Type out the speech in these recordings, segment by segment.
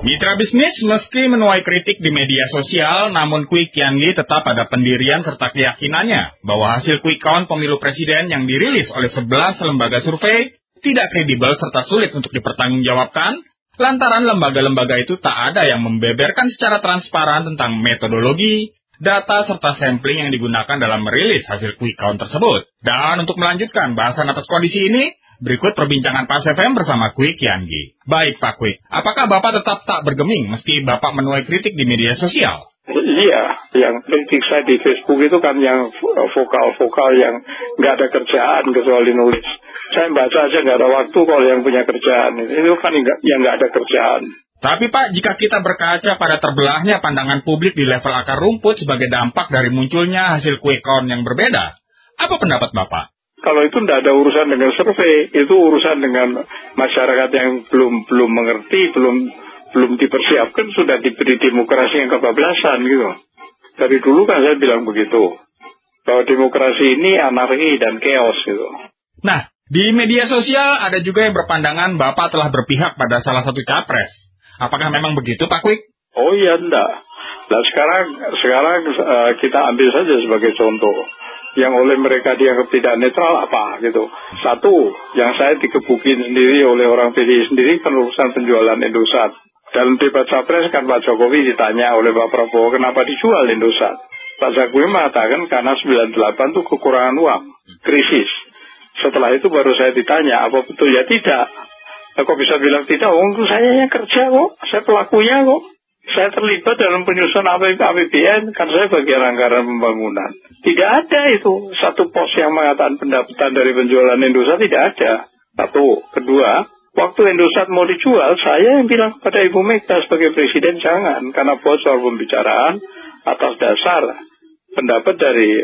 Mitra bisnis meski menuai kritik di media sosial, namun Quick Kian Gi tetap pada pendirian serta keyakinannya bahwa hasil quick count pemilu presiden yang dirilis oleh 11 lembaga survei tidak kredibel serta sulit untuk dipertanggungjawabkan, lantaran lembaga-lembaga itu tak ada yang membeberkan secara transparan tentang metodologi, data serta sampling yang digunakan dalam merilis hasil quick count tersebut. Dan untuk melanjutkan bahasan atas kondisi ini, berikut perbincangan Pas FM bersama Quick Kian Gi. Baik Pak Quick, apakah Bapak tetap tak bergeming meski Bapak menuai kritik di media sosial? Iya, yang kritik saya di Facebook itu kan yang vokal-vokal yang nggak ada kerjaan kecuali nulis. Saya baca aja nggak ada waktu kalau yang punya kerjaan. Itu kan yang nggak ada kerjaan. Tapi Pak, jika kita berkaca pada terbelahnya pandangan publik di level akar rumput sebagai dampak dari munculnya hasil quick count yang berbeda, apa pendapat Bapak? Kalau itu tidak ada urusan dengan survei, itu urusan dengan masyarakat yang belum mengerti, belum dipersiapkan, sudah diberi demokrasi yang kebablasan gitu. Dari dulu kan saya bilang begitu, bahwa demokrasi ini anarki dan chaos gitu. Nah, di media sosial ada juga yang berpandangan Bapak telah berpihak pada salah satu capres. Apakah memang begitu Pak Quick? Oh iya, enggak. Nah sekarang kita ambil saja sebagai contoh. Yang oleh mereka dianggap tidak netral apa gitu. Satu, yang saya dikebukin sendiri oleh orang PDI sendiri kan urusan penjualan Indosat. Dalam debat capres kan Pak Jokowi ditanya oleh Pak Prabowo kenapa dijual Indosat. Pak Jokowi mengatakan karena 98 itu kekurangan uang, krisis. Setelah itu baru saya ditanya apa betul, ya tidak. Nah, kok bisa bilang tidak? Itu saya yang kerja kok, saya pelakunya kok. Saya terlibat dalam penyusunan APBN, kan saya bagian anggaran pembangunan. Tidak ada itu satu pos yang mengatakan pendapatan dari penjualan Indosat, tidak ada. Satu. Kedua, waktu Indosat mau dijual, saya yang bilang kepada Ibu Mega sebagai presiden jangan, karena bocor pembicaraan atas dasar pendapat dari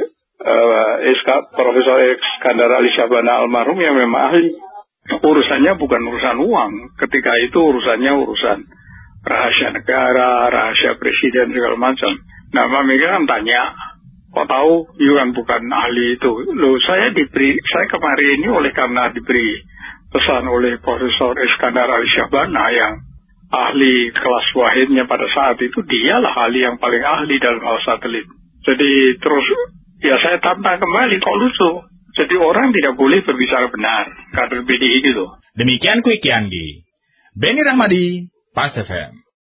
Profesor Iskandar Ali Syabana almarhum yang memang ahli. Urusannya bukan urusan uang, ketika itu urusannya urusan rahasia negara, rahasia presiden, segala macam. Nah, Mbak Mega kan tanya, kok tahu, you kan bukan ahli itu. Loh, saya kemarin ini karena diberi pesan oleh Profesor Iskandar Ali Syabana yang ahli kelas wahidnya pada saat itu, dialah ahli yang paling ahli dalam hal satelit. Jadi terus, ya saya tantang kembali, kok lucu. Jadi orang tidak boleh berbicara benar, kader PDI gitu. Demikian Quick Kian Gi. Beni Rahmadi, Pas FM.